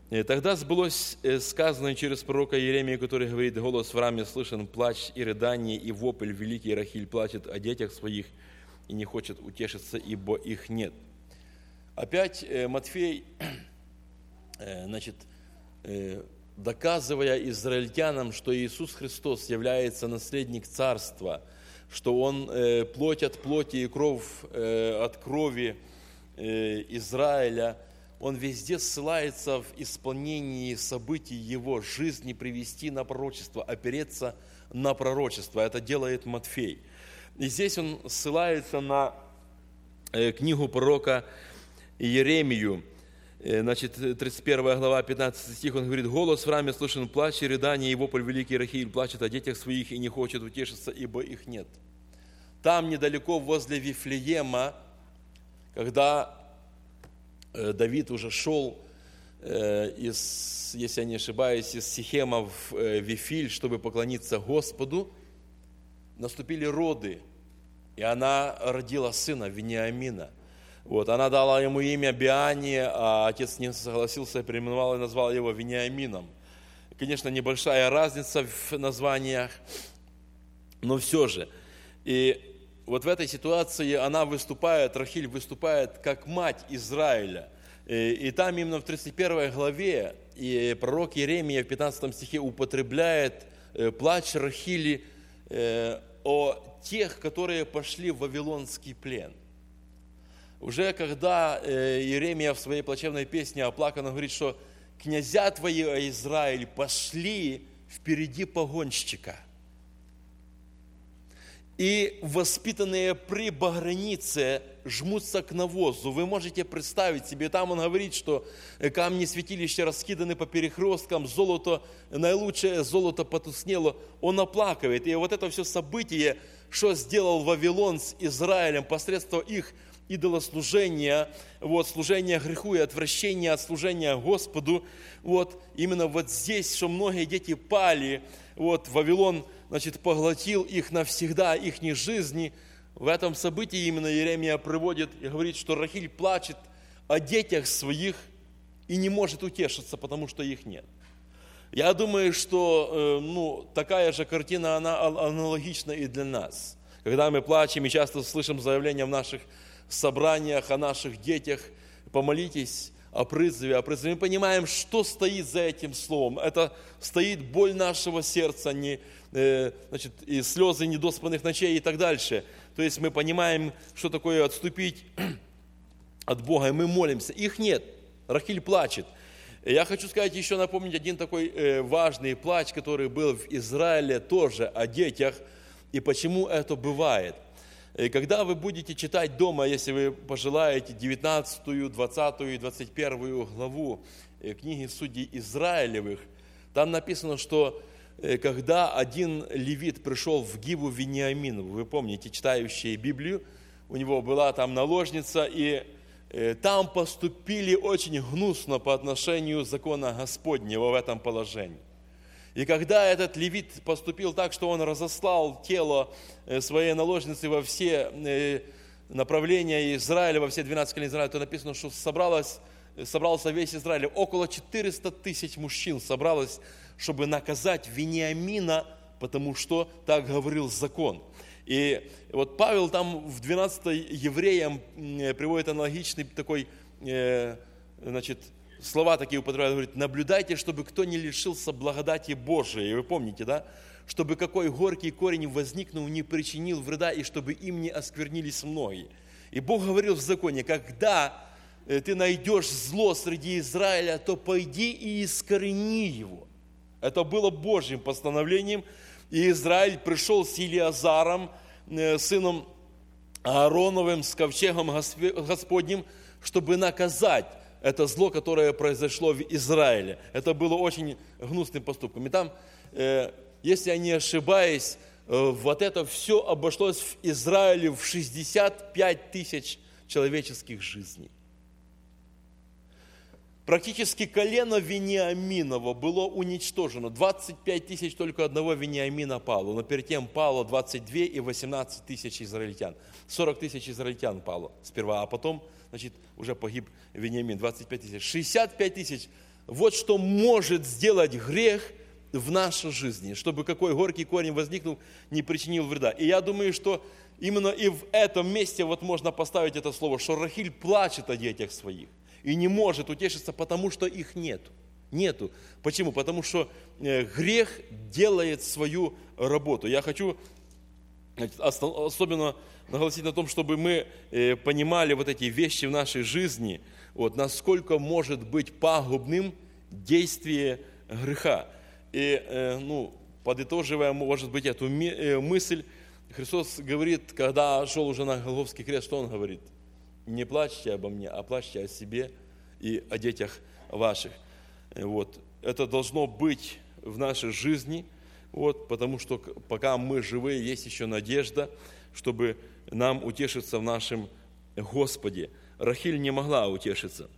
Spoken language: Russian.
Тогда сбылось сказанное через пророка Иеремию, который говорит: «Голос в раме слышен, плач и рыдание, и вопль великий, Рахиль плачет о детях своих и не хочет утешиться, ибо их нет». Опять Матфей, доказывая израильтянам, что Иисус Христос является наследник царства, что Он плоть от плоти и кровь от крови Израиля, Он везде ссылается в исполнении событий Его жизни привести на пророчество, опереться на пророчество. Это делает Матфей. И здесь он ссылается на книгу пророка Иеремию. 31 глава, 15 стих, он говорит: «Голос в раме слышен, плач и рыдание, и вопль великий, Рахиль плачет о детях своих и не хочет утешиться, ибо их нет». Там, недалеко возле Вифлеема, когда Давид уже шел, если я не ошибаюсь, из Сихема в Вифиль, чтобы поклониться Господу, наступили роды, и она родила сына Вениамина. Она дала ему имя Биания, а отец не согласился, переименовал и назвал его Вениамином. Конечно, небольшая разница в названиях, но все же. И вот в этой ситуации она выступает, Рахиль выступает как мать Израиля. И там именно в 31 главе и пророк Иеремия в 15 стихе употребляет плач Рахили о тех, которые пошли в вавилонский плен. Уже когда Иеремия в своей плачевной песне оплаканно говорит, что князья твои, о Израиль, пошли впереди погонщика. И воспитанные при багрянице жмутся к навозу. Вы можете представить себе, там он говорит, что камни святилища раскиданы по перекресткам, золото, наилучшее золото потускнело. Он оплакивает. И вот это все событие, что сделал Вавилон с Израилем посредством их идолослужения, служения греху и отвращения от служения Господу, именно здесь, что многие дети пали, Вавилон, поглотил их навсегда, их жизни. В этом событии именно Иеремия приводит и говорит, что Рахиль плачет о детях своих и не может утешиться, потому что их нет. Я думаю, что такая же картина, она аналогична и для нас. Когда мы плачем и часто слышим заявления в наших собраниях о наших детях: помолитесь о призыве. Мы понимаем, что стоит за этим словом. Это стоит боль нашего сердца, и слезы недоспанных ночей и так дальше. То есть мы понимаем, что такое отступить от Бога, и мы молимся. Их нет. Рахиль плачет. Я хочу сказать, еще напомнить один такой важный плач, который был в Израиле тоже о детях, и почему это бывает. И когда вы будете читать дома, если вы пожелаете, 19, 20 и 21 главу книги Судей Израилевых, там написано, что когда один левит пришел в Гиву Вениамину, вы помните, читающие Библию, у него была там наложница, и там поступили очень гнусно по отношению закона Господнего в этом положении. И когда этот левит поступил так, что он разослал тело своей наложницы во все направления Израиля, во все 12 колен Израиля, то написано, что собрался весь Израиль. Около 400 тысяч мужчин собралось, чтобы наказать Вениамина, потому что так говорил закон. И Павел там в 12 евреям приводит аналогичный такой, слова такие употребляют, говорит: наблюдайте, чтобы кто не лишился благодати Божией. И вы помните, да? Чтобы какой горький корень возникнул, не причинил вреда, и чтобы им не осквернились многие. И Бог говорил в законе: когда ты найдешь зло среди Израиля, то пойди и искорени его. Это было Божьим постановлением. И Израиль пришел с Илиазаром, сыном Аароновым, с ковчегом Господним, чтобы наказать это зло, которое произошло в Израиле. Это было очень гнусным поступком. И там, если я не ошибаюсь, это все обошлось в Израиле в 65 тысяч человеческих жизней. Практически колено Вениаминова было уничтожено. 25 тысяч только одного Вениамина пало. Но перед тем пало 22 и 18 тысяч израильтян. 40 тысяч израильтян пало сперва, а потом, уже погиб Вениамин. 25 тысяч. 65 тысяч Вот что может сделать грех в нашей жизни, чтобы какой горький корень возникнул, не причинил вреда. И я думаю, что именно и в этом месте вот можно поставить это слово, что Рахиль плачет о детях своих и не может утешиться, потому что их нету. Нету. Почему? Потому что грех делает свою работу. Я хочу особенно наголосить на том, чтобы мы понимали вот эти вещи в нашей жизни, вот, насколько может быть пагубным действие греха. И, подытоживая, может быть, эту мысль, Христос говорит, когда шел уже на Голгофский крест, что Он говорит? Не плачьте обо мне, а плачьте о себе и о детях ваших. Вот. Это должно быть в нашей жизни, вот, потому что пока мы живы, есть еще надежда, чтобы нам утешиться в нашем Господе. Рахиль не могла утешиться.